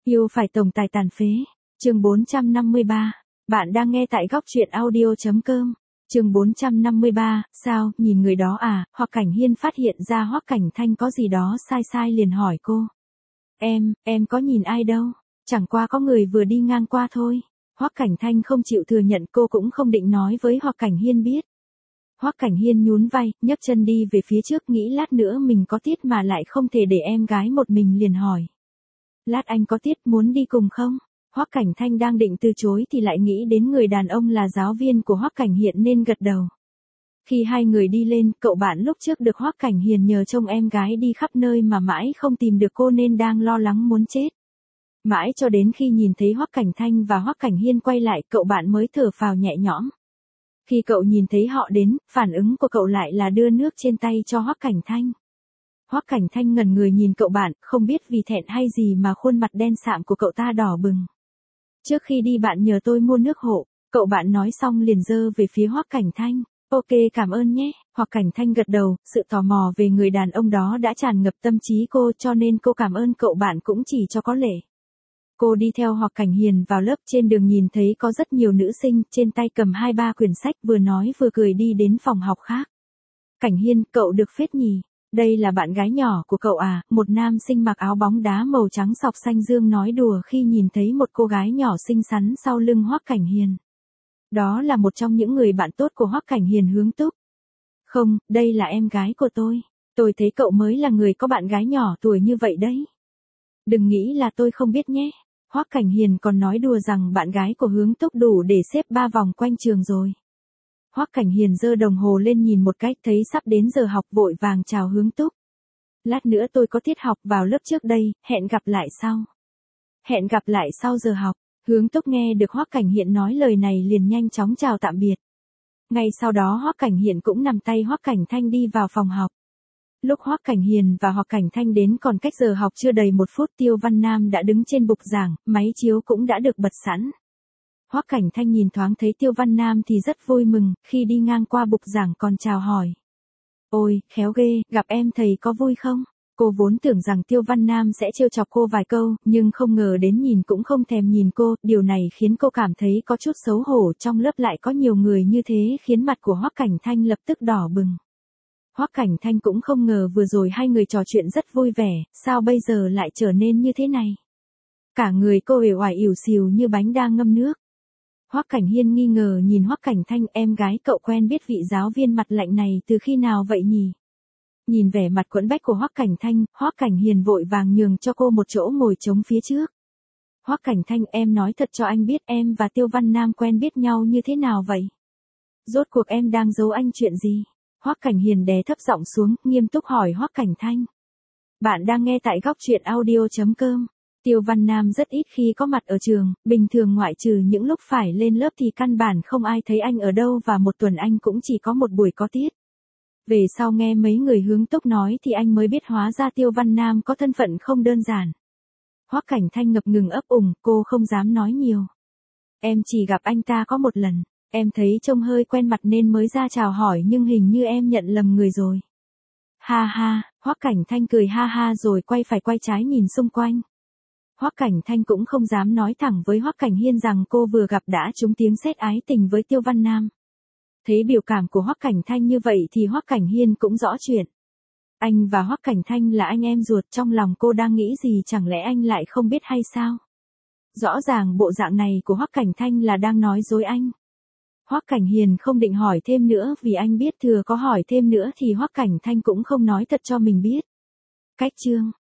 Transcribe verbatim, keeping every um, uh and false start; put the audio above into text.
Yêu phải tổng tài tàn phế. Chương bốn trăm năm mươi ba. Bạn đang nghe tại góc truyện audio chấm com. Chương bốn trăm năm mươi ba, sao, nhìn người đó à? Hoặc Cảnh Hiên phát hiện ra Hoắc Cảnh Thanh có gì đó sai sai liền hỏi cô. Em, em có nhìn ai đâu, chẳng qua có người vừa đi ngang qua thôi. Hoắc Cảnh Thanh không chịu thừa nhận, cô cũng không định nói với Hoắc Cảnh Hiên biết. Hoắc Cảnh Hiên nhún vai, nhấc chân đi về phía trước, nghĩ lát nữa mình có tiết mà lại không thể để em gái một mình liền hỏi. Lát anh có tiết, muốn đi cùng không? Hoắc Cảnh Thanh đang định từ chối thì lại nghĩ đến người đàn ông là giáo viên của Hoắc Cảnh Hiên nên gật đầu. Khi hai người đi lên, cậu bạn lúc trước được Hoắc Cảnh Hiên nhờ trông em gái đi khắp nơi mà mãi không tìm được cô nên đang lo lắng muốn chết. Mãi cho đến khi nhìn thấy Hoắc Cảnh Thanh và Hoắc Cảnh Hiên quay lại, cậu bạn mới thở phào nhẹ nhõm. Khi cậu nhìn thấy họ đến, phản ứng của cậu lại là đưa nước trên tay cho Hoắc Cảnh Thanh. Hoắc Cảnh Thanh ngẩn người nhìn cậu bạn, không biết vì thẹn hay gì mà khuôn mặt đen sạm của cậu ta đỏ bừng. Trước khi đi bạn nhờ tôi mua nước hộ, cậu bạn nói xong liền giơ về phía Hoắc Cảnh Thanh. Ok, cảm ơn nhé. Hoắc Cảnh Thanh gật đầu, sự tò mò về người đàn ông đó đã tràn ngập tâm trí cô cho nên cô cảm ơn cậu bạn cũng chỉ cho có lệ. Cô đi theo Hoắc Cảnh Hiên vào lớp, trên đường nhìn thấy có rất nhiều nữ sinh, trên tay cầm hai ba quyển sách vừa nói vừa cười đi đến phòng học khác. Cảnh Hiên, cậu được phết nhỉ? Đây là bạn gái nhỏ của cậu à? Một nam sinh mặc áo bóng đá màu trắng sọc xanh dương nói đùa khi nhìn thấy một cô gái nhỏ xinh xắn sau lưng Hoắc Cảnh Hiên. Đó là một trong những người bạn tốt của Hoắc Cảnh Hiên, Hướng Túc. Không, đây là em gái của tôi. Tôi thấy cậu mới là người có bạn gái nhỏ tuổi như vậy đấy. Đừng nghĩ là tôi không biết nhé. Hoắc Cảnh Hiên còn nói đùa rằng bạn gái của Hướng Túc đủ để xếp ba vòng quanh trường rồi. Hoắc Cảnh Hiên giơ đồng hồ lên nhìn một cách, thấy sắp đến giờ học vội vàng chào Hướng Túc. Lát nữa tôi có tiết học vào lớp trước đây, hẹn gặp lại sau. Hẹn gặp lại sau giờ học. Hướng Túc nghe được Hoắc Cảnh Hiên nói lời này liền nhanh chóng chào tạm biệt. Ngay sau đó Hoắc Cảnh Hiên cũng nắm tay Hoắc Cảnh Thanh đi vào phòng học. Lúc Hoắc Cảnh Hiên và Hoắc Cảnh Thanh đến còn cách giờ học chưa đầy một phút, Tiêu Văn Nam đã đứng trên bục giảng, máy chiếu cũng đã được bật sẵn. Hoắc Cảnh Thanh nhìn thoáng thấy Tiêu Văn Nam thì rất vui mừng, khi đi ngang qua bục giảng còn chào hỏi. Ôi, khéo ghê, gặp em thầy có vui không? Cô vốn tưởng rằng Tiêu Văn Nam sẽ trêu chọc cô vài câu, nhưng không ngờ đến nhìn cũng không thèm nhìn cô, điều này khiến cô cảm thấy có chút xấu hổ, trong lớp lại có nhiều người như thế khiến mặt của Hoắc Cảnh Thanh lập tức đỏ bừng. Hoắc Cảnh Thanh cũng không ngờ vừa rồi hai người trò chuyện rất vui vẻ, sao bây giờ lại trở nên như thế này? Cả người cô uể oải ỉu xìu như bánh đang ngâm nước. Hoắc Cảnh Hiên nghi ngờ nhìn Hoắc Cảnh Thanh, em gái cậu quen biết vị giáo viên mặt lạnh này từ khi nào vậy nhỉ? Nhìn vẻ mặt quẫn bách của Hoắc Cảnh Thanh, Hoắc Cảnh Hiên vội vàng nhường cho cô một chỗ ngồi trống phía trước. Hoắc Cảnh Thanh, em nói thật cho anh biết em và Tiêu Văn Nam quen biết nhau như thế nào vậy? Rốt cuộc em đang giấu anh chuyện gì? Hoắc Cảnh Hiên đè thấp giọng xuống, nghiêm túc hỏi Hoắc Cảnh Thanh. Bạn đang nghe tại góc truyện audio chấm com. Tiêu Văn Nam rất ít khi có mặt ở trường, bình thường ngoại trừ những lúc phải lên lớp thì căn bản không ai thấy anh ở đâu và một tuần anh cũng chỉ có một buổi có tiết. Về sau nghe mấy người Hướng Túc nói thì anh mới biết hóa ra Tiêu Văn Nam có thân phận không đơn giản. Hoắc Cảnh Thanh ngập ngừng ấp úng, cô không dám nói nhiều. Em chỉ gặp anh ta có một lần, em thấy trông hơi quen mặt nên mới ra chào hỏi nhưng hình như em nhận lầm người rồi. Ha ha, Hoắc Cảnh Thanh cười ha ha rồi quay phải quay trái nhìn xung quanh. Hoắc Cảnh Thanh cũng không dám nói thẳng với Hoắc Cảnh Hiên rằng cô vừa gặp đã trúng tiếng sét ái tình với Tiêu Văn Nam. Thấy biểu cảm của Hoắc Cảnh Thanh như vậy thì Hoắc Cảnh Hiên cũng rõ chuyện. Anh và Hoắc Cảnh Thanh là anh em ruột, trong lòng cô đang nghĩ gì, chẳng lẽ anh lại không biết hay sao? Rõ ràng bộ dạng này của Hoắc Cảnh Thanh là đang nói dối anh. Hoắc Cảnh Hiên không định hỏi thêm nữa vì anh biết thừa có hỏi thêm nữa thì Hoắc Cảnh Thanh cũng không nói thật cho mình biết. Cách chương